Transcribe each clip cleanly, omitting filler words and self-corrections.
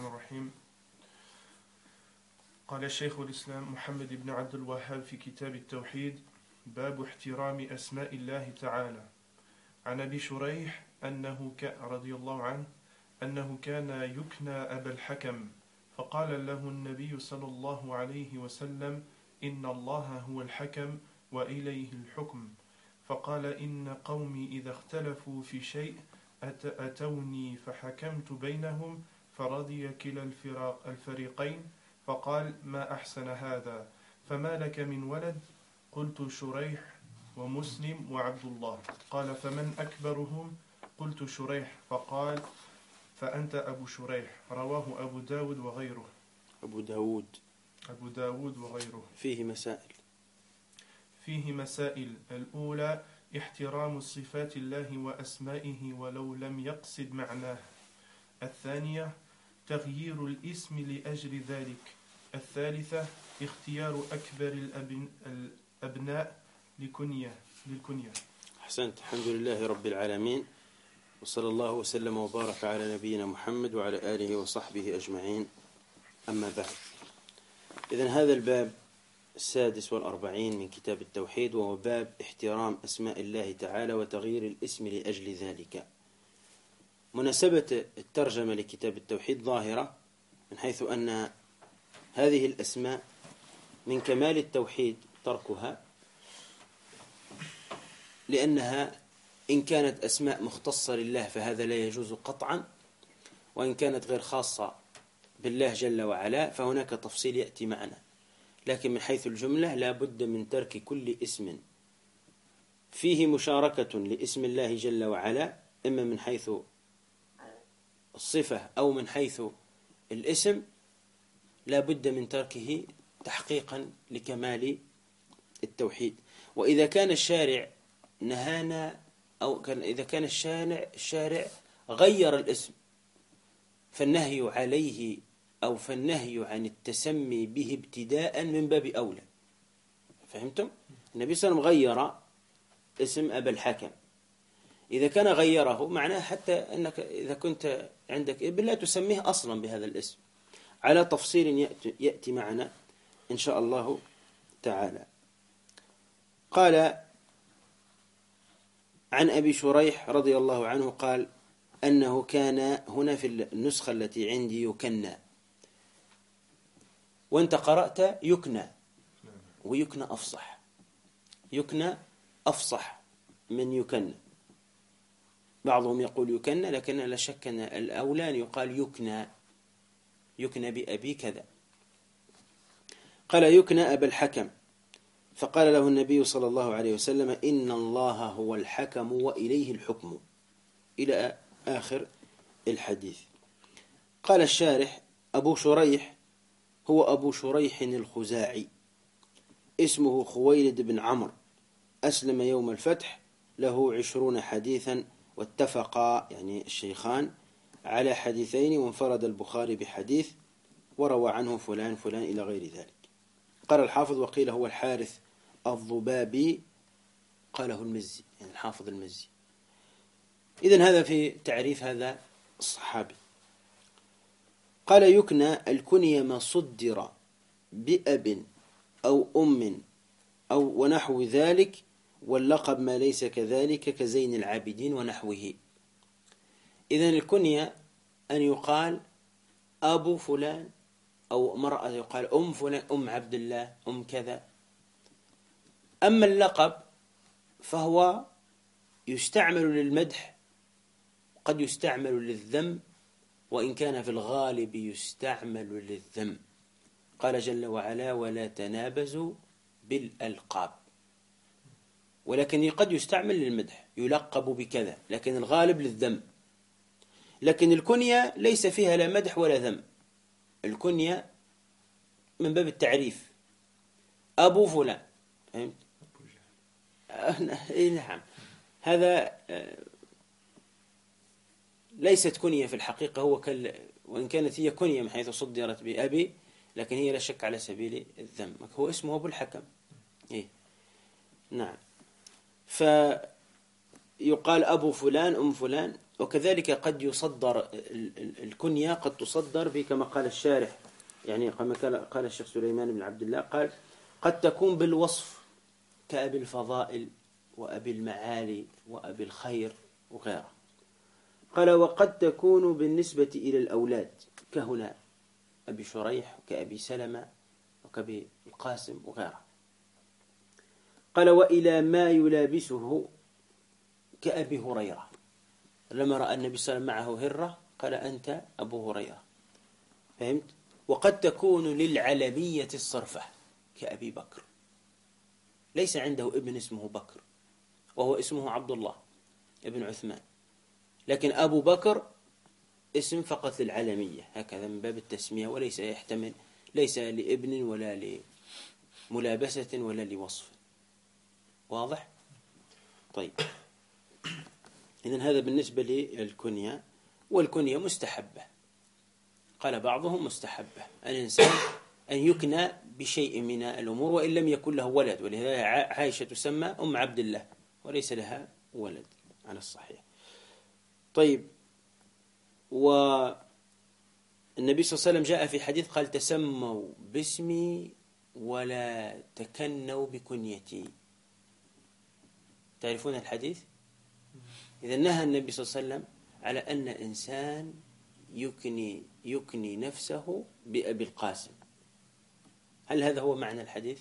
الرحمن الرحيم. قال الشيخ الإسلام محمد بن عبد الوهاب في كتاب التوحيد: باب احترام أسماء الله تعالى. عن أبي شريح رضي الله عنه أنه كان يكنى أبا الحكم، فقال له النبي صلى الله عليه وسلم: إن الله هو الحكم وإليه الحكم. فقال: إن قومي إذا اختلفوا في شيء أتوني فحكمت بينهم فرضي كلا الفريقين. فقال: ما أحسن هذا، فما لك من ولد؟ قلت: شريح ومسلم وعبد الله. قال: فمن أكبرهم؟ قلت: شريح. فقال: فأنت أبو شريح. رواه أبو داود وغيره. أبو داود وغيره. فيه مسائل. الأولى: احترام صفات الله وأسمائه ولو لم يقصد معناه. الثانية: تغيير الاسم لأجل ذلك. الثالثة: اختيار أكبر الأبناء للكنية. أحسنت. الحمد لله رب العالمين، وصلى الله وسلم وبارك على نبينا محمد وعلى آله وصحبه أجمعين. أما بعد، إذن هذا الباب 46 من كتاب التوحيد، وهو باب احترام أسماء الله تعالى وتغيير الاسم لأجل ذلك. مناسبة الترجمة لكتاب التوحيد ظاهرة، من حيث أن هذه الأسماء من كمال التوحيد تركها، لأنها إن كانت أسماء مختصة لله فهذا لا يجوز قطعا، وإن كانت غير خاصة بالله جل وعلا فهناك تفصيل يأتي معنا. لكن من حيث الجملة لا بد من ترك كل اسم فيه مشاركة لاسم الله جل وعلا، إما من حيث الصفة أو من حيث الاسم، لا بد من تركه تحقيقا لكمال التوحيد. وإذا كان الشارع نهانا، أو إذا كان الشارع غير الاسم، فالنهي عليه أو فالنهي عن التسمي به ابتداء من باب أولى. فهمتم؟ النبي صلى الله عليه وسلم غير اسم أبا الحكم. إذا كان غيره معناه حتى أنك إذا كنت عندك ابن لا تسميه أصلا بهذا الاسم، على تفصيل يأتي معنا إن شاء الله تعالى. قال عن أبي شريح رضي الله عنه قال أنه كان هنا في النسخة التي عندي يكنى، وانت قرأت يكنى، ويكنى أفصح، يكنى أفصح من يكنى. بعضهم يقول يكنى، لكن لا شك أن الأولى أن يقال يكنى بأبي كذا. قال يكنى أبا الحكم، فقال له النبي صلى الله عليه وسلم: إن الله هو الحكم وإليه الحكم، إلى آخر الحديث. قال الشارح: أبو شريح هو أبو شريح الخزاعي، اسمه خويلد بن عمرو، أسلم يوم الفتح، له 20 حديثا، واتفقا يعني الشيخان على حديثين، وانفرد البخاري بحديث، وروى عنه فلان فلان إلى غير ذلك. قال الحافظ: وقيل هو الحارث الضبابي، قاله المزي، يعني الحافظ المزي. إذن هذا في تعريف هذا الصحابي. قال يكنى الكنية ما صدر بأب أو أم أو ونحو ذلك، واللقب ما ليس كذلك كزين العابدين ونحوه. إذن الكنية أن يقال أبو فلان، أو مرأة يقال أم فلان، أم عبد الله، أم كذا. أما اللقب فهو يستعمل للمدح، قد يستعمل للذم، وإن كان في الغالب يستعمل للذم. قال جل وعلا: ولا تنابزوا بالألقاب. ولكن قد يستعمل للمدح، يلقب بكذا، لكن الغالب للذم. لكن الكنية ليس فيها لا مدح ولا ذم، الكنية من باب التعريف، أبو فلان. فهمت؟ نعم، هذا ليست كنية في الحقيقة، هو وإن كانت هي كنية من حيث صدرت بأبي، لكن هي لا شك على سبيل الذم. هو اسمه أبو الحكم. نعم، فيقال أبو فلان، أم فلان، وكذلك قد يصدر الكنية، قد تصدر كما قال الشارح، يعني كما قال الشيخ سليمان بن عبد الله، قال قد تكون بالوصف كأبي الفضائل وأبي المعالي وأبي الخير وغيره. قال وقد تكون بالنسبة إلى الأولاد كهنا أبي شريح وكأبي سلمة وكأبي القاسم وغيره. قال وإلى ما يلابسه كأبي هريرة، لما رأى النبي صلى الله عليه وسلم معه هرة قال أنت أبو هريرة، فهمت؟ وقد تكون للعلمية الصرفة كأبي بكر، ليس عنده ابن اسمه بكر وهو اسمه عبد الله ابن عثمان، لكن أبو بكر اسم فقط للعلمية هكذا من باب التسمية، وليس يحتمل ليس لابن ولا لملابسة ولا لوصف. واضح؟ طيب، إذن هذا بالنسبة للكنية. والكنية مستحبة، قال بعضهم مستحبة الإنسان أن يكنى بشيء من الأمور وإن لم يكن له ولد، ولهذا عائشة تسمى أم عبد الله وليس لها ولد على الصحيح. طيب، والنبي صلى الله عليه وسلم جاء في حديث قال تسموا باسمي ولا تكنوا بكنيتي. تعرفون الحديث؟ إذا نهى النبي صلى الله عليه وسلم على أن إنسان يكني نفسه بأبي القاسم. هل هذا هو معنى الحديث؟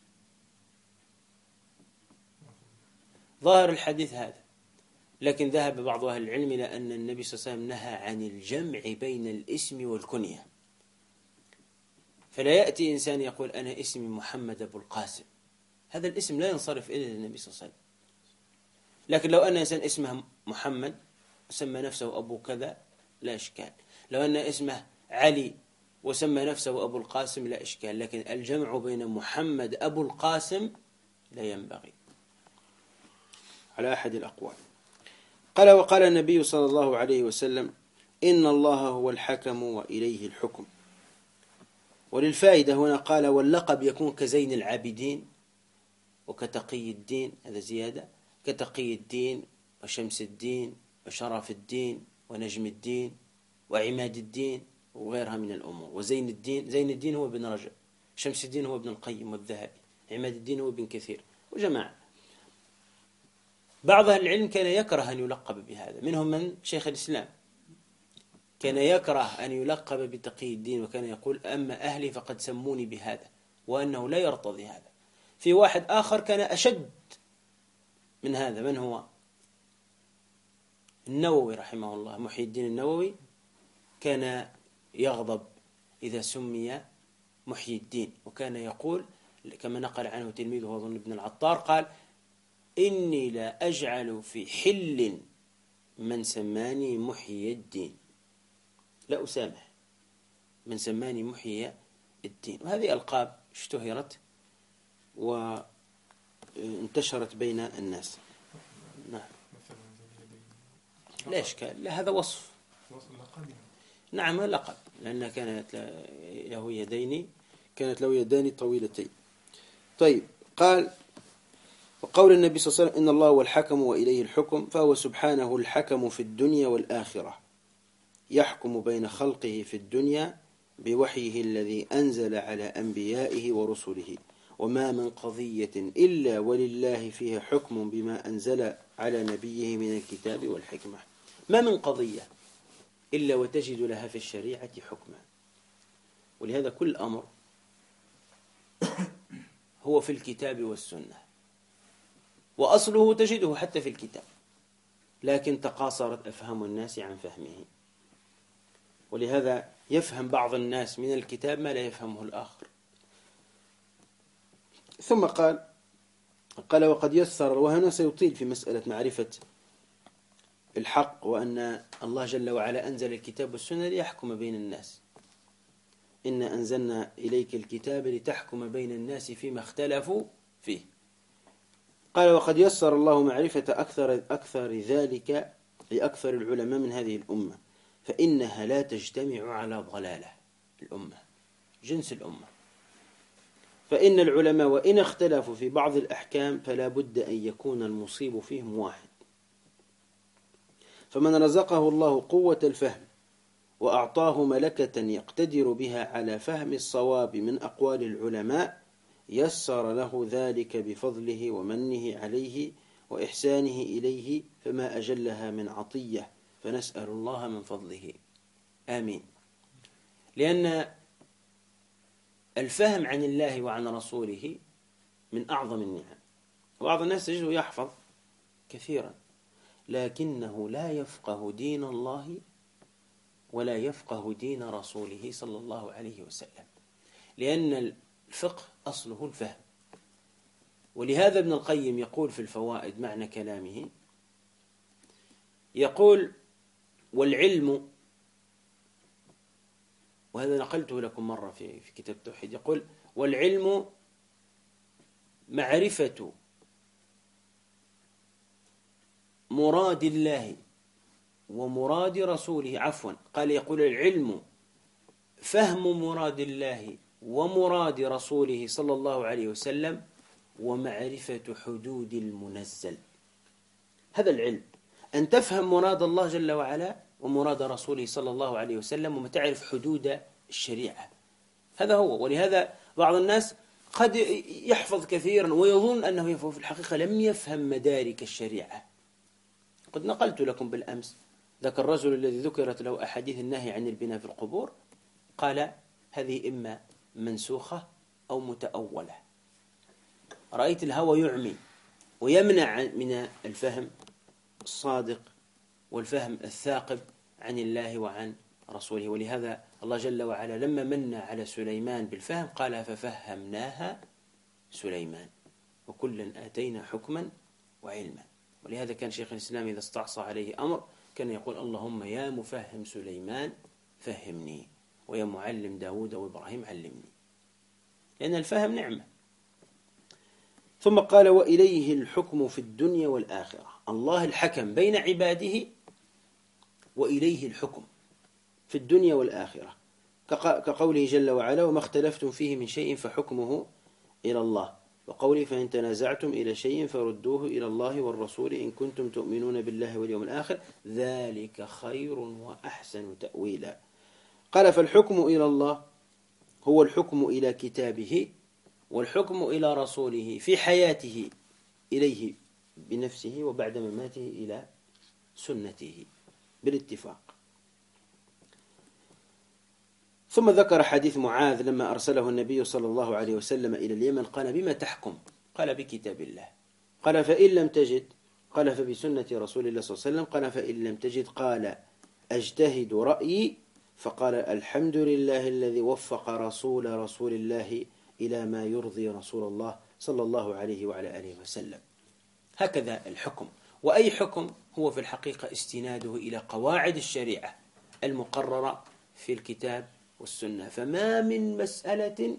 ظاهر الحديث هذا، لكن ذهب بعض أهل العلم إلى أن النبي صلى الله عليه وسلم نهى عن الجمع بين الاسم والكنية، فلا يأتي إنسان يقول أنا اسمي محمد أبو القاسم، هذا الاسم لا ينصرف إلا للنبي صلى الله عليه وسلم. لكن لو أن إنسان اسمه محمد وسمى نفسه أبو كذا لا إشكال، لو أن اسمه علي وسمى نفسه أبو القاسم لا إشكال، لكن الجمع بين محمد أبو القاسم لا ينبغي على أحد الأقوال. قال وقال النبي صلى الله عليه وسلم إن الله هو الحكم وإليه الحكم. وللفائدة هنا قال واللقب يكون كزين العابدين وكتقي الدين، هذا زيادة، كتقي الدين وشمس الدين وشرف الدين ونجم الدين وعماد الدين وغيرها من الأمور. وزين الدين، زين الدين هو ابن رجب، شمس الدين هو ابن القيم والذهبي، عماد الدين هو ابن كثير وجماعة. بعض أهل العلم كان يكره أن يلقب بهذا، منهم من شيخ الإسلام كان يكره أن يلقب بتقي الدين، وكان يقول أما أهلي فقد سموني بهذا، وأنه لا يرتضي هذا. في واحد آخر كان أشد من هذا، من هو؟ النووي رحمه الله، محي الدين النووي، كان يغضب إذا سمي محي الدين، وكان يقول كما نقل عنه تلميذه أظن ابن العطار قال إني لا أجعل في حل من سماني محي الدين، لا أسامح من سماني محي الدين. وهذه ألقاب اشتهرت وانتشرت بين الناس. نعم، لا إشكال، لا هذا وصف. نعم لقب، لأنها كانت له يدين، كانت له يدان طويلتين. طيب، قال وقول النبي صلى الله عليه وسلم إن الله هو الحكم وإليه الحكم، فهو سبحانه الحكم في الدنيا والآخرة، يحكم بين خلقه في الدنيا بوحيه الذي أنزل على أنبيائه ورسله، وما من قضية إلا ولله فيها حكم بما أنزل على نبيه من الكتاب والحكمة. ما من قضية إلا وتجد لها في الشريعة حكما، ولهذا كل أمر هو في الكتاب والسنة، وأصله تجده حتى في الكتاب، لكن تقاصرت أفهام الناس عن فهمه، ولهذا يفهم بعض الناس من الكتاب ما لا يفهمه الآخر. ثم قال وقد يسر، وهنا سيطيل في مسألة معرفة الحق، وأن الله جل وعلا أنزل الكتاب والسنة ليحكم بين الناس، إنا أنزلنا إليك الكتاب لتحكم بين الناس فيما اختلفوا فيه. قال وقد يسر الله معرفة أكثر ذلك لأكثر العلماء من هذه الأمة، فإنها لا تجتمع على ضلالة، الأمة جنس الأمة، فإن العلماء وإن اختلفوا في بعض الأحكام فلا بد أن يكون المصيب فيهم واحد، فمن رزقه الله قوة الفهم وأعطاه ملكة يقتدر بها على فهم الصواب من أقوال العلماء يسر له ذلك بفضله ومنه عليه وإحسانه إليه، فما أجلها من عطية، فنسأل الله من فضله. آمين. لأن الفهم عن الله وعن رسوله من أعظم النعم. بعض الناس تجده يحفظ كثيرا لكنه لا يفقه دين الله ولا يفقه دين رسوله صلى الله عليه وسلم، لأن الفقه أصله الفهم. ولهذا ابن القيم يقول في الفوائد معنى كلامه، يقول: والعلم، وهذا نقلته لكم مرة في كتاب التوحيد، يقول: والعلم معرفة مراد الله ومراد رسوله، عفوا قال، يقول: العلم فهم مراد الله ومراد رسوله صلى الله عليه وسلم ومعرفة حدود المنزل. هذا العلم، أن تفهم مراد الله جل وعلا ومراد رسوله صلى الله عليه وسلم وتعرف حدود الشريعة. هذا هو. ولهذا بعض الناس قد يحفظ كثيرا ويظن أنه يفهم، في الحقيقة لم يفهم مدارك الشريعة. قد نقلت لكم بالأمس ذاك الرجل الذي ذكرت له أحاديث النهي عن البناء في القبور، قال: هذه إما منسوخة أو متأولة. رأيت الهوى يعمي ويمنع من الفهم الصادق والفهم الثاقب عن الله وعن رسوله. ولهذا الله جل وعلا لما من على سليمان بالفهم قال: ففهمناها سليمان وكلا آتينا حكما وعلما. ولهذا كان شيخ الإسلام إذا استعصى عليه أمر كان يقول: اللهم يا مفهم سليمان فهمني، ويا معلم داود وإبراهيم علمني، لأن الفهم نعمة. ثم قال: وإليه الحكم في الدنيا والآخرة. الله الحكم بين عباده، وإليه الحكم في الدنيا والآخرة، كقوله جل وعلا: وما اختلفتم فيه من شيء فحكمه إلى الله، وقوله: فإن تنازعتم إلى شيء فردوه إلى الله والرسول إن كنتم تؤمنون بالله واليوم الآخر ذلك خير وأحسن تأويلا. قال: فالحكم إلى الله هو الحكم إلى كتابه، والحكم إلى رسوله في حياته إليه بنفسه، وبعد مماته إلى سنته بالاتفاق. ثم ذكر حديث معاذ لما أرسله النبي صلى الله عليه وسلم إلى اليمن، قال: بما تحكم؟ قال: بكتاب الله. قال: فإن لم تجد؟ قال: فبسنة رسول الله صلى الله عليه وسلم. قال: فإن لم تجد؟ قال: أجتهد رأيي. فقال: الحمد لله الذي وفق رسول الله إلى ما يرضي رسول الله صلى الله عليه وعلى آله وسلم. هكذا الحكم. وأي حكم هو في الحقيقة استناده إلى قواعد الشريعة المقررة في الكتاب والسنة. فما من مسألة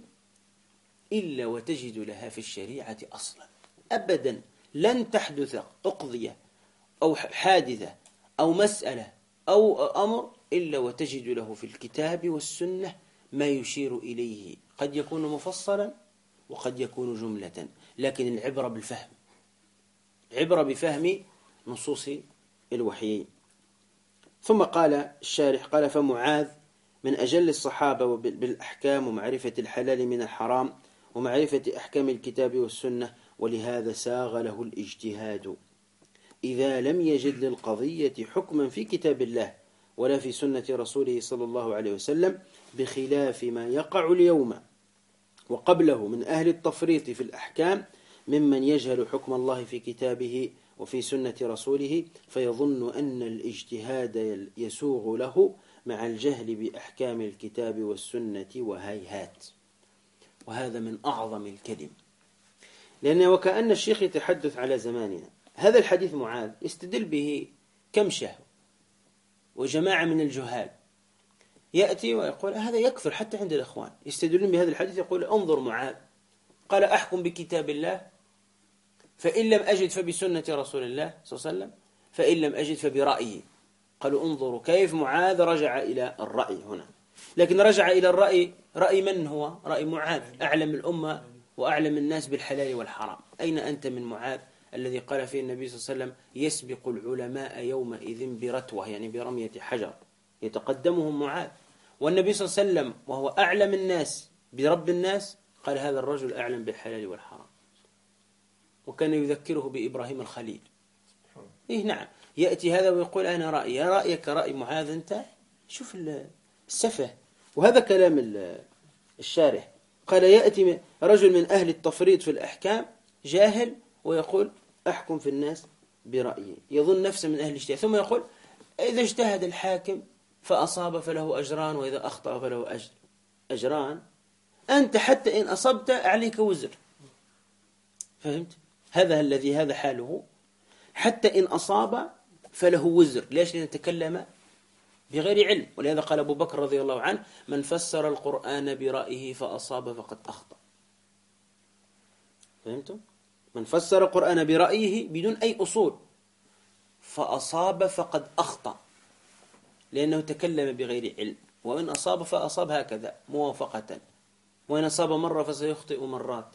إلا وتجد لها في الشريعة أصلا، أبدا لن تحدث أقضية أو حادثة أو مسألة أو أمر إلا وتجد له في الكتاب والسنة ما يشير إليه. قد يكون مفصلا وقد يكون جملة، لكن العبرة بالفهم، عبرة بفهم نصوص الوحيين. ثم قال الشارح: قال: فمعاذ من أجل الصحابة بالأحكام ومعرفة الحلال من الحرام ومعرفة أحكام الكتاب والسنة، ولهذا ساغ له الاجتهاد إذا لم يجد للقضية حكما في كتاب الله ولا في سنة رسوله صلى الله عليه وسلم، بخلاف ما يقع اليوم وقبله من أهل التفريط في الأحكام ممن يجهل حكم الله في كتابه وفي سنة رسوله، فيظن أن الاجتهاد يسوغ له مع الجهل بأحكام الكتاب والسنة، وهيهات. وهذا من أعظم الكلم، لأنه وكأن الشيخ يتحدث على زماننا. هذا الحديث معاذ يستدل به كمشة وجماعة من الجهال، يأتي ويقول هذا يكثر حتى عند الإخوان، يستدلون بهذا الحديث، يقول: انظر معاذ قال: أحكم بكتاب الله، فإن لم أجد فبسنة رسول الله صلى الله عليه وسلم، فإن لم أجد فبرأيي. قالوا: انظروا كيف معاذ رجع إلى الرأي هنا. لكن رجع إلى الرأي، رأي من هو؟ رأي معاذ، أعلم الأمة وأعلم الناس بالحلال والحرام. أين أنت من معاذ الذي قال فيه النبي صلى الله عليه وسلم يسبق العلماء يومئذ برتوة، يعني برمية حجر، يتقدمهم معاذ، والنبي صلى الله عليه وسلم وهو أعلم الناس برب الناس قال هذا الرجل أعلم بالحلال والحرام، وكان يذكره بإبراهيم الخليل. إيه نعم، يأتي هذا ويقول أنا رأيي، يا رأيك رأي معاذ أنت؟ شوف السفه. وهذا كلام الشارح، قال يأتي رجل من أهل التفريط في الأحكام جاهل ويقول أحكم في الناس برأيي، يظن نفسه من أهل الاجتهاد، ثم يقول إذا اجتهد الحاكم فأصاب فله أجران وإذا أخطأ فله أجران، أنت حتى إن أصبت عليك وزر. فهمت؟ هذا حاله، حتى إن أصاب فله وزر. ليش؟ لأنه تكلم بغير علم. ولهذا قال أبو بكر رضي الله عنه من فسر القرآن برأيه فأصاب فقد أخطأ. فهمتم؟ من فسر القرآن برأيه بدون أي أصول فأصاب فقد أخطأ، لأنه تكلم بغير علم. وإن أصاب فأصاب هكذا موافقة، وإن أصاب مرة فسيخطئ مرات.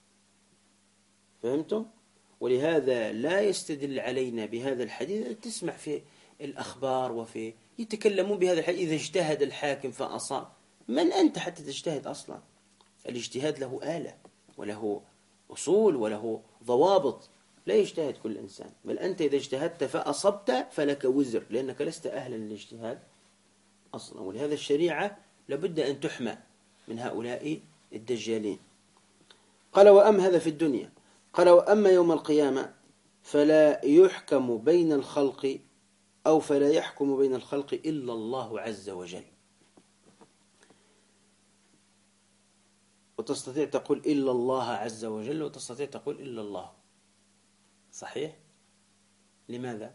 فهمتم؟ ولهذا لا يستدل علينا بهذا الحديث. تسمع في الأخبار وفي يتكلمون بهذا الحديث إذا اجتهد الحاكم فأصاب. من أنت حتى تجتهد أصلا؟ الاجتهاد له آلة وله أصول وله ضوابط، لا يجتهد كل إنسان. بل أنت إذا اجتهدت فأصبت فلك وزر، لأنك لست أهلا للاجتهاد أصلا. ولهذا الشريعة لابد أن تحمى من هؤلاء الدجالين. قال وأما هذا في الدنيا، قال وأما يوم القيامة فلا يحكم بين الخلق أو فلا يحكم بين الخلق إلا الله عز وجل. وتستطيع تقول إلا الله عز وجل، وتستطيع تقول إلا الله. صحيح؟ لماذا؟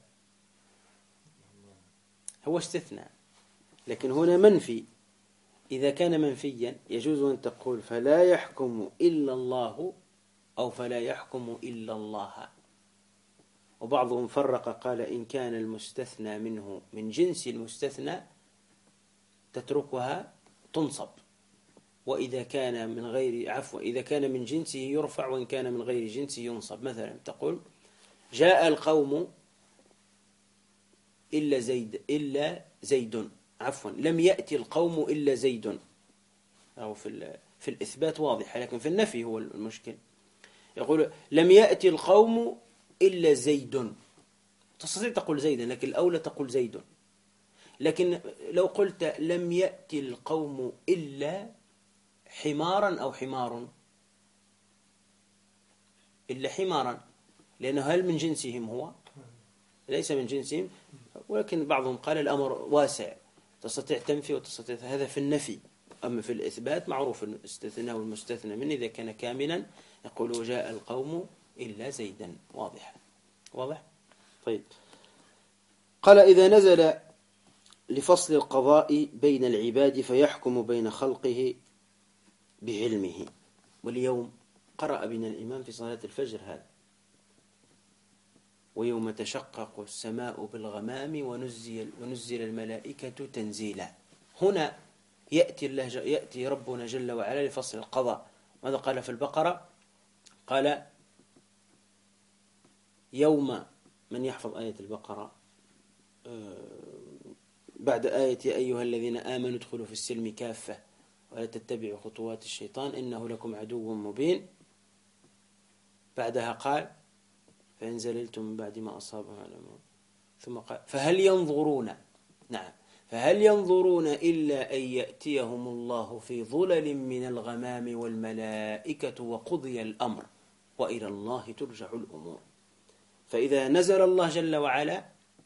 هو استثناء، لكن هنا منفي. إذا كان منفيا يجوز أن تقول فلا يحكم إلا الله أو فلا يحكم إلا الله. وبعضهم فرق قال إن كان المستثنى منه من جنس المستثنى تتركها تنصب، وإذا كان من غير إذا كان من جنسه يرفع، وإن كان من غير جنسه ينصب. مثلا تقول جاء القوم إلا زيد، لم يأتي القوم إلا زيد. أو في الإثبات واضحة، لكن في النفي هو المشكل. يقول لم يأتي القوم إلا زيد، تستطيع تقول زيدا، لكن الأولى تقول زيد. لكن لو قلت لم يأتي القوم إلا حمارا أو حمار، إلا حمارا، لأنه هل من جنسهم هو؟ ليس من جنسهم. ولكن بعضهم قال الأمر واسع، تستطيع تنفي وتستطيع. هذا في النفي. أما في الإثبات معروف الاستثناء والمستثنى منه إذا كان كاملا يقول جاء القوم إلا زيدا. واضح؟ طيب. قال إذا نزل لفصل القضاء بين العباد فيحكم بين خلقه بعلمه. واليوم قرأ بنا الإمام في صلاة الفجر هذا ويوم تشقق السماء بالغمام ونزل الملائكة تنزيلا. هنا يأتي ربنا جل وعلا لفصل القضاء. ماذا قال في البقرة؟ قال يوم، من يحفظ آية البقرة بعد آية يا أيها الذين آمنوا ادخلوا في السلم كافة ولا تتبعوا خطوات الشيطان إنه لكم عدو مبين. بعدها قال فإن زللتم من بعد ما أصابهم علمون، ثم قال فهل ينظرون إلا أن يأتيهم الله في ظلل من الغمام والملائكة وقضي الأمر وإلى الله ترجع الأمور. فإذا نزل الله جل وعلا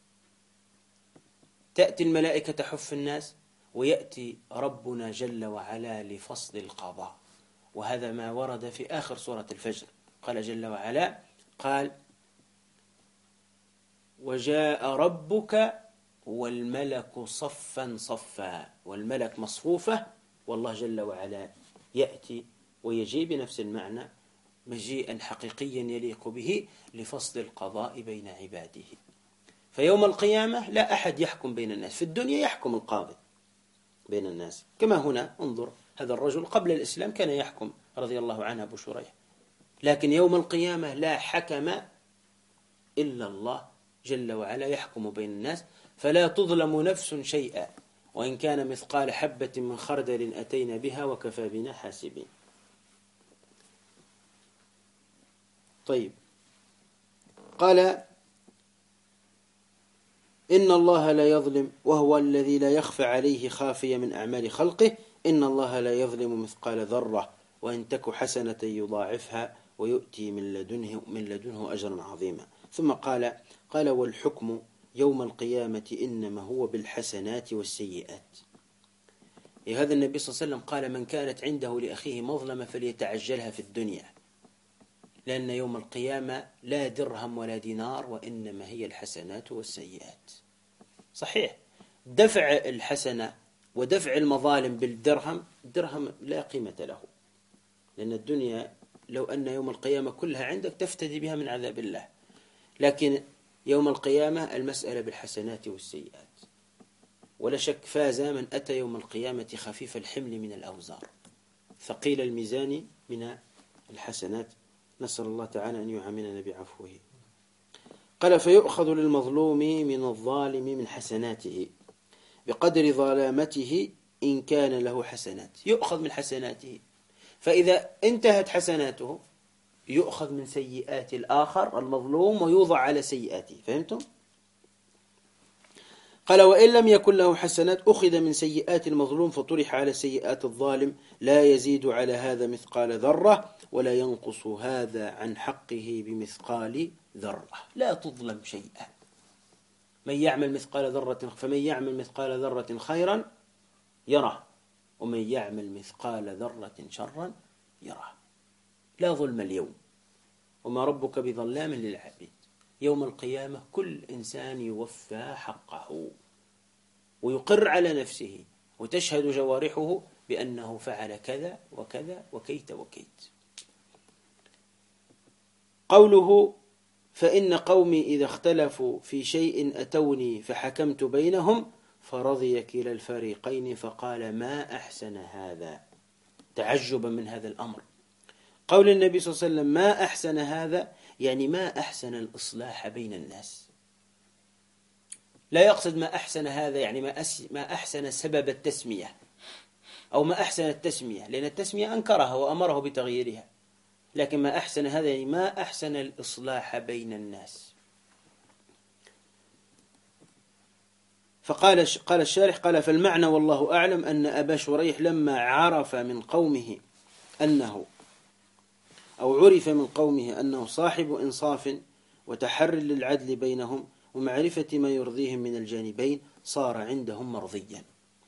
تأتي الملائكة تحف الناس، ويأتي ربنا جل وعلا لفصل القضاء. وهذا ما ورد في آخر سورة الفجر. قال جل وعلا قال وجاء ربك والملك صفا صفا، والملك مصفوفة، والله جل وعلا يأتي ويجي بنفس المعنى مجيئا حقيقيا يليق به لفصل القضاء بين عباده. فيوم القيامة لا أحد يحكم بين الناس. في الدنيا يحكم القاضي بين الناس، كما هنا انظر هذا الرجل قبل الإسلام كان يحكم رضي الله عنه أبو شريح، لكن يوم القيامة لا حكم إلا الله جل وعلا يحكم بين الناس، فلا تظلم نفس شيئا وإن كان مثقال حبة من خردل أتينا بها وكفى بنا حاسبين. طيب، قال إن الله لا يظلم وهو الذي لا يخفى عليه خافية من أعمال خلقه، إن الله لا يظلم مثقال ذرة وإن تك حسنة يضاعفها ويؤتي من لدنه أجرا عظيما. ثم قال والحكم يوم القيامة إنما هو بالحسنات والسيئات. هذا النبي صلى الله عليه وسلم قال من كانت عنده لأخيه مظلمة فليتعجلها في الدنيا، لأن يوم القيامة لا درهم ولا دينار وإنما هي الحسنات والسيئات. صحيح، دفع الحسنة ودفع المظالم بالدرهم، الدرهم لا قيمة له، لأن الدنيا لو أن يوم القيامة كلها عندك تفتدي بها من عذاب الله، لكن يوم القيامة المسألة بالحسنات والسيئات. ولا شك فاز من أتى يوم القيامة خفيف الحمل من الأوزار ثقيل الميزان من الحسنات. نسأل الله تعالى أن يعاملنا بعفوه. قال فيؤخذ للمظلوم من الظالم من حسناته بقدر ظلامته إن كان له حسنات، يؤخذ من حسناته، فإذا انتهت حسناته يؤخذ من سيئات الآخر المظلوم ويوضع على سيئاته. فهمتم؟ قال وإن لم يكن له حسنات أخذ من سيئات المظلوم فطرح على سيئات الظالم، لا يزيد على هذا مثقال ذرة ولا ينقص هذا عن حقه بمثقال ذرة. لا تظلم شيئا. من يعمل مثقال ذرة فمن يعمل مثقال ذرة خيرا يره ومن يعمل مثقال ذرة شرا يره. لا ظلم اليوم، وما ربك بظلام للعبيد. يوم القيامة كل إنسان يوفى حقه ويقر على نفسه وتشهد جوارحه بأنه فعل كذا وكذا وكيت وكيت. قوله فإن قومي إذا اختلفوا في شيء أتوني فحكمت بينهم فرضي كلا الفريقين فقال ما أحسن هذا، تعجبا من هذا الأمر. قول النبي صلى الله عليه وسلم ما أحسن هذا يعني ما أحسن الإصلاح بين الناس، لا يقصد ما أحسن هذا يعني ما أحسن سبب التسمية أو ما أحسن التسمية، لأن التسمية أنكرها وأمره بتغييرها، لكن ما أحسن هذا يعني ما أحسن الإصلاح بين الناس. قال الشارح قال فالمعنى والله أعلم أن أبا شريح لما عرف من قومه أنه صاحب إنصاف وتحر للعدل بينهم ومعرفة ما يرضيهم من الجانبين صار عندهم مرضيا،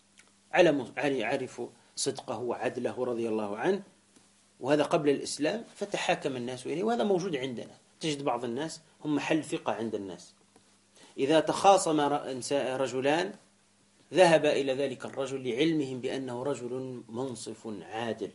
عرفوا صدقه وعدله رضي الله عنه، وهذا قبل الإسلام، فتحاكم الناس إليه. وهذا موجود عندنا، تجد بعض الناس هم محل ثقة عند الناس، إذا تخاصم رجلان ذهب إلى ذلك الرجل لعلمهم بأنه رجل منصف عادل،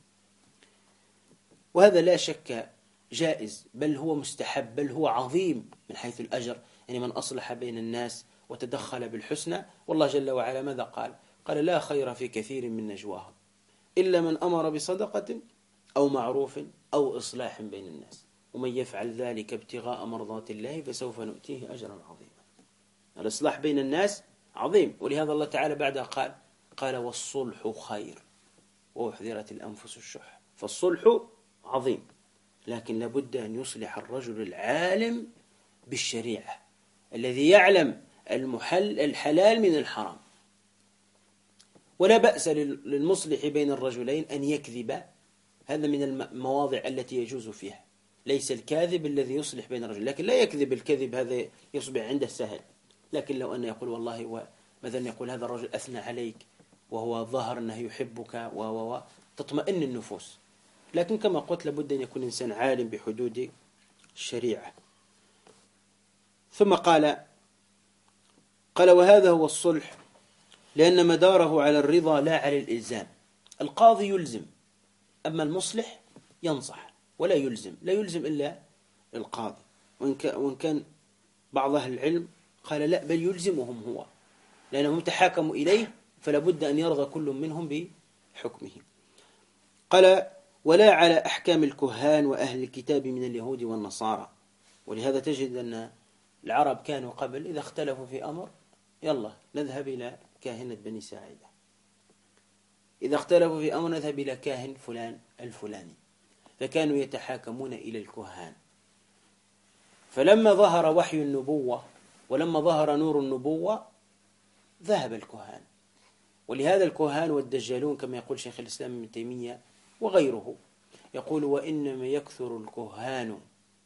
وهذا لا شك جائز، بل هو مستحب، بل هو عظيم من حيث الأجر. يعني من أصلح بين الناس وتدخل بالحسنى، والله جل وعلا ماذا قال؟ قال لا خير في كثير من نجواهم إلا من أمر بصدقة أو معروف أو إصلاح بين الناس ومن يفعل ذلك ابتغاء مرضات الله فسوف نؤتيه أجرا عظيما. الإصلاح بين الناس عظيم، ولهذا الله تعالى بعدها قال والصلح خير وأحذرت الأنفس الشح. فالصلح عظيم، لكن لابد أن يصلح الرجل العالم بالشريعة الذي يعلم الحلال من الحرام. ولا بأس للمصلح بين الرجلين أن يكذب، هذا من المواضع التي يجوز فيها. ليس الكاذب الذي يصلح بين الرجل، لكن لا يكذب الكذب هذا يصبح عنده سهل. لكن لو أن يقول والله مثلا يقول هذا الرجل أثنى عليك وهو ظاهر أنه يحبك تطمئن النفوس. لكن كما قلت لابد أن يكون إنسان عالم بحدود الشريعة. ثم قال وهذا هو الصلح لأن مداره على الرضا لا على الإلزام. القاضي يلزم، أما المصلح ينصح ولا يلزم، لا يلزم إلا القاضي. وإن كان بعض أهل العلم قال لا، بل يلزمهم هو، لأنهم تحاكموا إليه فلا بد أن يرضى كل منهم بحكمه. قال ولا على أحكام الكهان وأهل الكتاب من اليهود والنصارى ولهذا تجد أن العرب كانوا قبل إذا اختلفوا في أمر يلا نذهب إلى كاهنة بني ساعدة، إذا اختلفوا في أمر نذهب إلى كاهن فلان الفلاني، فكانوا يتحاكمون إلى الكهان. فلما ظهر وحي النبوة ولما ظهر نور النبوة ذهب الكهان. ولهذا الكهان والدجالون كما يقول شيخ الإسلام ابن تيمية وغيره يقول: وإنما يكثر الكهان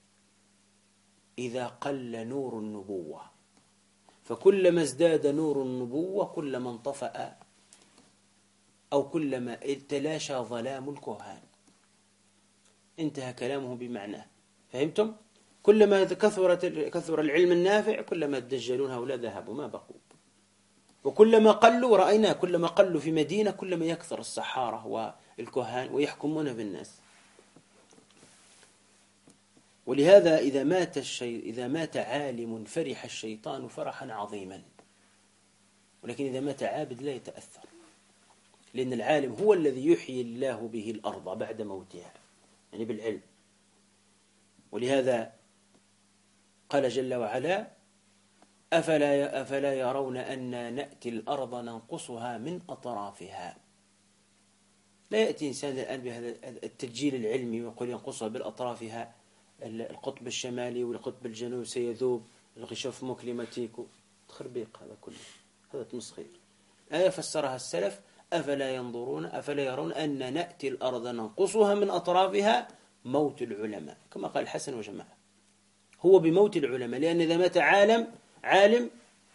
إذا قل نور النبوة، فكلما ازداد نور النبوة كلما انطفأ أو كلما تلاشى ظلام الكهان. انتهى كلامه بمعناه. فهمتم؟ كلما كثر العلم النافع كلما الدجالون هؤلاء ذهبوا ما بقوا، وكلما قلوا رأينا كلما قلوا في مدينة كلما يكثر السحارة والكهان ويحكمون بالناس. ولهذا إذا مات عالم فرح الشيطان فرحا عظيما، ولكن إذا مات عابد لا يتأثر، لأن العالم هو الذي يحيي الله به الأرض بعد موتها، يعني بالعلم. ولهذا قال جل وعلا: أفلا يرون أن نأتي الأرض ننقصها من أطرافها. لا يأتي إنسان الآن بهذا التسجيل العلمي ويقول ينقصها بالأطرافها، القطب الشمالي والقطب الجنوبي سيذوب، الغشاف مكلماتيكو، تخربيق هذا كله، هذا تمسخير. آية فسرها السلف: أفلا يرون أن نأتي الأرض ننقصها من أطرافها، موت العلماء، كما قال الحسن وجماعة. هو بموت العلماء، لأن إذا مات عالم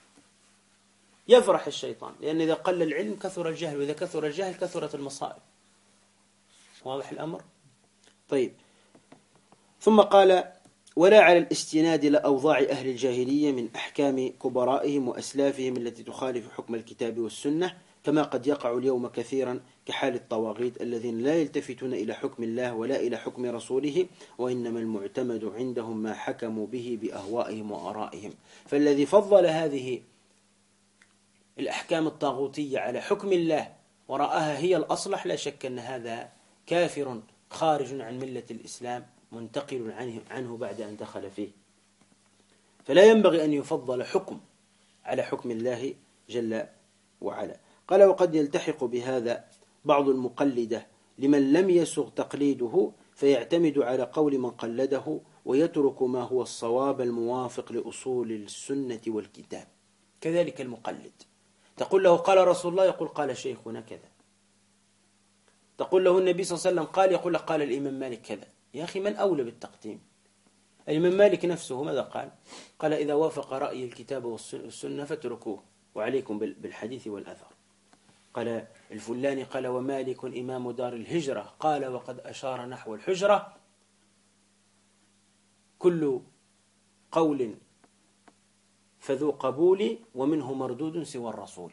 يفرح الشيطان، لأن إذا قل العلم كثر الجهل، وإذا كثر الجهل كثرت المصائب. واضح الأمر؟ طيب، ثم قال: ولا على الاستناد لأوضاع أهل الجاهلية من أحكام كبرائهم وأسلافهم التي تخالف حكم الكتاب والسنة، كما قد يقع اليوم كثيرا كحال الطواغيت الذين لا يلتفتون إلى حكم الله ولا إلى حكم رسوله، وإنما المعتمد عندهم ما حكموا به بأهوائهم وآرائهم. فالذي فضل هذه الأحكام الطاغوتية على حكم الله ورآها هي الأصلح لا شك أن هذا كافر خارج عن ملة الإسلام منتقل عنه بعد أن دخل فيه. فلا ينبغي أن يفضل حكم على حكم الله جل وعلا. قال: وقد يلتحق بهذا بعض المقلدة لمن لم يسغ تقليده فيعتمد على قول من قلده ويترك ما هو الصواب الموافق لأصول السنة والكتاب. كذلك المقلد، تقول له قال رسول الله، يقول قال شيخنا كذا. تقول له النبي صلى الله عليه وسلم قال، يقول لك قال الإمام مالك كذا. يا أخي، من أولى بالتقديم؟ الإمام مالك نفسه ماذا قال؟ قال: إذا وافق رأي الكتاب والسنة فاتركوه وعليكم بالحديث والأثر. قال الفلاني قال: ومالك إمام دار الهجرة قال وقد أشار نحو الحجرة: كل قول فذو قبول ومنه مردود سوى الرسول.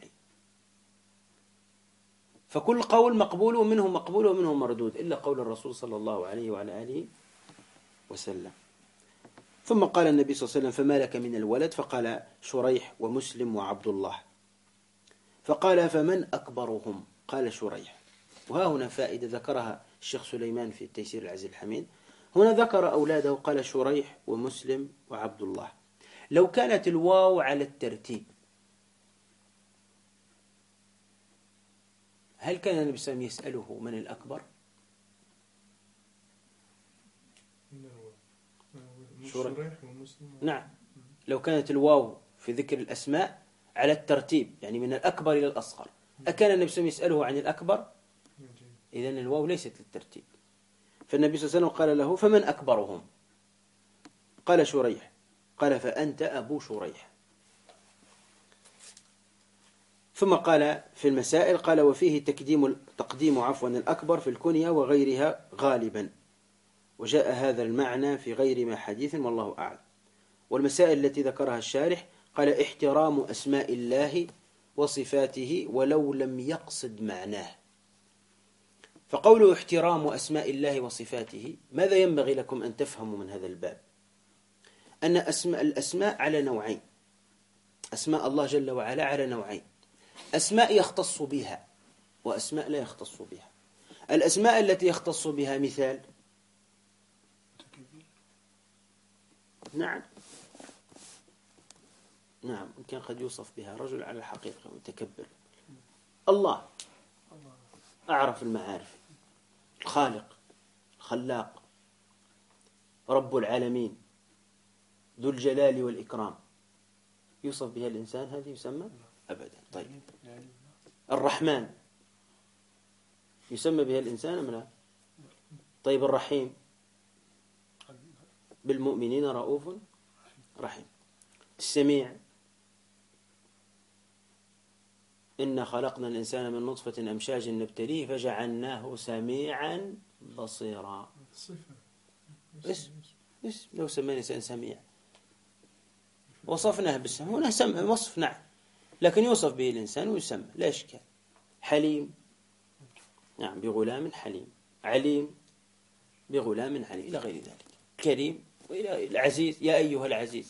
فكل قول مقبول ومنه مقبول ومنه مردود إلا قول الرسول صلى الله عليه وعلى آله وسلم. ثم قال النبي صلى الله عليه وسلم: فما لك من الولد؟ فقال: شريح ومسلم وعبد الله. فقال: فمن أكبرهم؟ قال: شريح. وها هنا فائدة ذكرها الشيخ سليمان في تيسير العزيز الحميد. هنا ذكر أولاده، قال: شريح ومسلم وعبد الله. لو كانت الواو على الترتيب هل كان النبي صلى الله عليه وسلم يسأله من الأكبر؟ شريح ومسلم. نعم، لو كانت الواو في ذكر الأسماء على الترتيب، يعني من الأكبر إلى الأصغر، أكان النبي صلى الله عليه وسلم يسأله عن الأكبر؟ إذن الواو ليست للترتيب. فالنبي صلى الله عليه وسلم قال له: فمن أكبرهم؟ قال: شريح. قال: فأنت أبو شريح. ثم قال في المسائل، قال: وفيه تقديم الأكبر في الكنية وغيرها غالبا، وجاء هذا المعنى في غير ما حديث والله أعلم. والمسائل التي ذكرها الشارح قال: احترام أسماء الله وصفاته ولو لم يقصد معناه. فقوله احترام أسماء الله وصفاته، ماذا ينبغي لكم أن تفهموا من هذا الباب؟ أن الأسماء على نوعين، أسماء الله جل وعلا على نوعين: أسماء يختص بها وأسماء لا يختص بها. الأسماء التي يختص بها مثال نعم نعم، إن كان قد يوصف بها رجل على الحقيقة متكبر. الله أعرف المعارف، الخالق الخلاق رب العالمين ذو الجلال والإكرام، يوصف بها الإنسان هذه يسمى أبدا. طيب الرحمن يسمى بها الإنسان أم لا؟ طيب الرحيم بالمؤمنين رؤوف رحيم. السميع إنا خلقنا الإنسان من نطفة أمشاج نبتليه فجعلناه سميعا بصيرا. اسم لو سمى الإنسان سميع وصفناه بالسمع، هنا سمع وصف نعم، لكن يوصف به الإنسان ويسمى لا إشكال. حليم نعم بغلام حليم، عليم بغلام عليم، إلى غير ذلك. كريم وإلى العزيز يا أيها العزيز.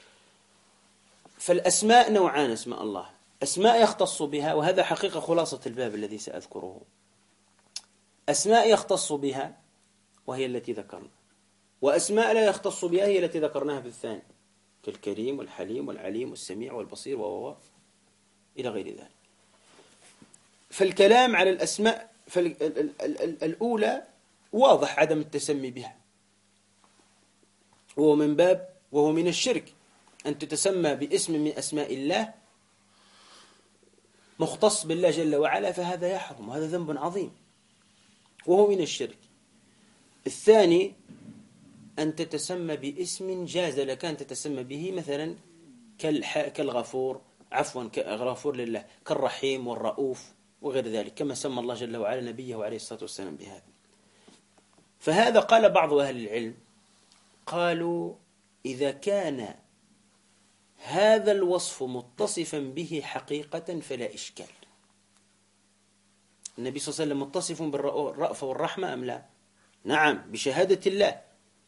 فالأسماء نوعان، اسماء الله أسماء يختص بها، وهذا حقيقة خلاصة الباب الذي سأذكره. أسماء يختص بها وهي التي ذكرنا، وأسماء لا يختص بها هي التي ذكرناها في الثاني، كالكريم والحليم والعليم والسميع والبصير إلى غير ذلك. فالكلام على الأسماء الأولى واضح عدم التسمي بها، وهو من الشرك أن تتسمى باسم من أسماء الله مختص بالله جل وعلا، فهذا يحرم وهذا ذنب عظيم وهو من الشرك. الثاني أن تتسمى باسم جاز لك أن تتسمى به، مثلا كالغفور، غفور لله، كالرحيم والرؤوف وغير ذلك، كما سمى الله جل وعلا نبيه عليه الصلاة والسلام بهذا. فهذا قال بعض أهل العلم، قالوا إذا كان هذا الوصف متصفا به حقيقة فلا إشكال. النبي صلى الله عليه وسلم متصف بالرأفة والرحمة أم لا؟ نعم، بشهادة الله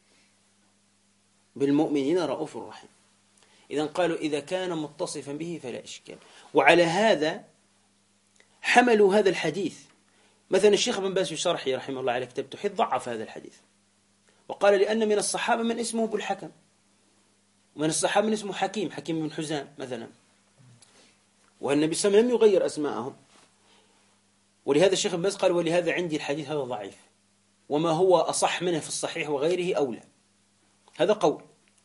بالمؤمنين رؤوف رحيم. إذن قالوا إذا كان متصفا به فلا إشكال. وعلى هذا حملوا هذا الحديث. مثلا الشيخ بن باز في شرحه رحمه الله على كتاب التوحيد ضعف هذا الحديث وقال لأن من الصحابة من اسمه أبو الحكم، ومن الصحابة من اسمه حكيم بن حزام مثلا، والنبي صلى الله عليه وسلم لم يغير أسماءهم. ولهذا الشيخ بن باز قال ولهذا عندي الحديث هذا ضعيف، وما هو أصح منه في الصحيح وغيره أولى. هذا قول.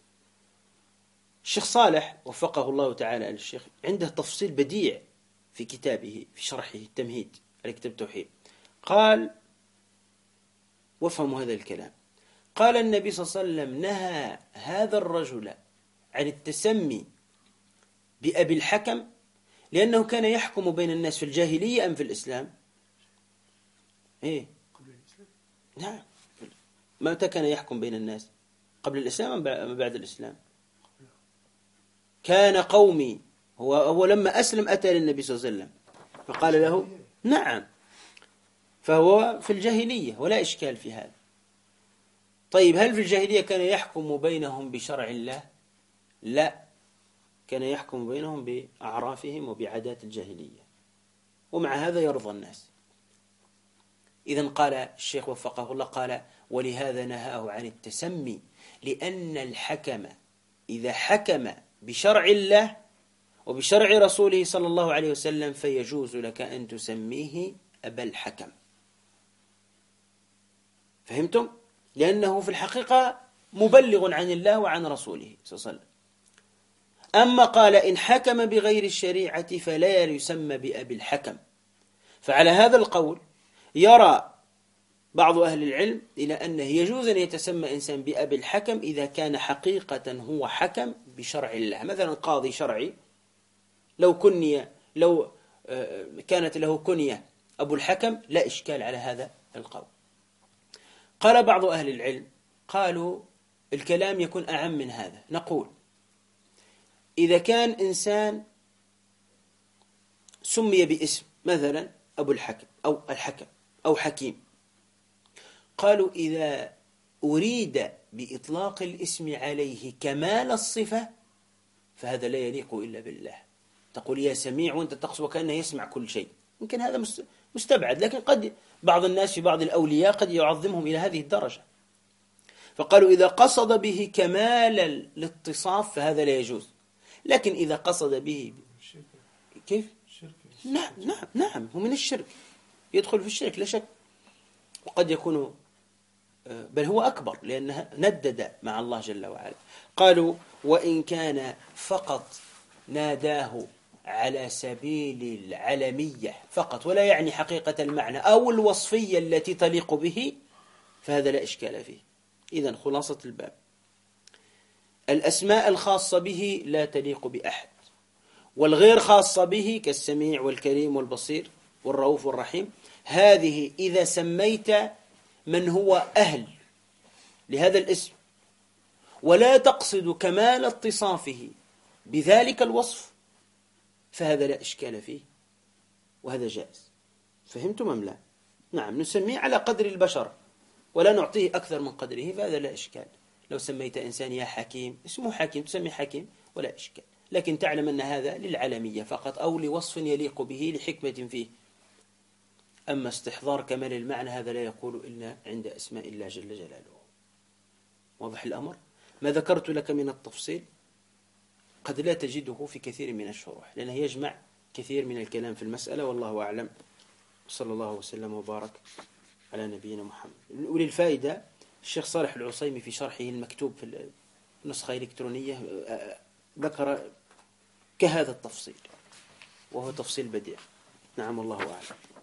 الشيخ صالح وفقه الله تعالى الشيخ عنده تفصيل بديع في كتابه في شرحه التمهيد على كتاب التوحيد، قال وافهموا هذا الكلام، قال النبي صلى الله عليه وسلم نهى هذا الرجل عن التسمي بأبي الحكم لأنه كان يحكم بين الناس في الجاهلية أم في الإسلام؟ إيه؟ نعم. متى كان يحكم بين الناس؟ قبل الإسلام أم بعد الإسلام؟ كان قومي، هو لما أسلم أتى للنبي صلى الله عليه وسلم فقال له نعم، فهو في الجاهلية ولا إشكال في هذا. طيب هل في الجاهلية كان يحكم بينهم بشرع الله؟ لا، كان يحكم بينهم بأعرافهم وبعادات الجاهلية، ومع هذا يرضى الناس. إذن قال الشيخ وفقه الله قال ولهذا نهاه عن التسمي، لأن الحكم إذا حكم بشرع الله وبشرع رسوله صلى الله عليه وسلم فيجوز لك أن تسميه أبا الحكم. فهمتم؟ لأنه في الحقيقة مبلغ عن الله وعن رسوله صلى الله عليه وسلم. أما قال إن حكم بغير الشريعة فلا يسمى بأبي الحكم. فعلى هذا القول يرى بعض أهل العلم إلى أنه يجوز أن يتسمى إنسان بأبي الحكم إذا كان حقيقة هو حكم بشرع الله، مثلا قاضي شرعي لو كانت له كنية أبو الحكم لا إشكال على هذا القول. قال بعض أهل العلم قالوا الكلام يكون أعم من هذا، نقول إذا كان إنسان سمي باسم مثلا أبو الحكم أو الحكم أو حكيم، قالوا إذا أريد بإطلاق الاسم عليه كمال الصفة فهذا لا يليق إلا بالله. تقول يا سميع وأنت تقصد وكأنه يسمع كل شيء، يمكن هذا مستبعد، لكن قد بعض الناس في بعض الأولياء قد يعظمهم إلى هذه الدرجة. فقالوا إذا قصد به كمال الاتصاف فهذا لا يجوز، لكن إذا قصد به كيف؟ نعم هو من الشرك، يدخل في الشرك لا شك، وقد يكون بل هو أكبر لأنها ندد مع الله جل وعلا. قالوا وإن كان فقط ناداه على سبيل العلمية فقط ولا يعني حقيقة المعنى أو الوصفية التي تليق به فهذا لا إشكال فيه. إذن خلاصة الباب: الأسماء الخاصة به لا تليق بأحد، والغير خاصة به كالسميع والكريم والبصير والرؤوف والرحيم، هذه إذا سميت من هو أهل لهذا الاسم ولا تقصد كمال اتصافه بذلك الوصف فهذا لا إشكال فيه وهذا جائز. فهمتم أم لا؟ نعم، نسميه على قدر البشر ولا نعطيه أكثر من قدره فهذا لا إشكال. لو سميت إنسان يا حكيم اسمه حكيم تسمي حكيم ولا إشكال، لكن تعلم أن هذا للعلمية فقط أو لوصف يليق به لحكمة فيه. أما استحضار كمال المعنى هذا لا يقول إلا عند أسماء الله جل جلاله. واضح الأمر؟ ما ذكرت لك من التفصيل قد لا تجده في كثير من الشروح لأنه يجمع كثير من الكلام في المسألة، والله أعلم. صلى الله وسلم وبارك على نبينا محمد. وللفائدة الشيخ صالح العصيمي في شرحه المكتوب في النسخة الإلكترونية ذكر كهذا التفصيل وهو تفصيل بديع. نعم والله أعلم.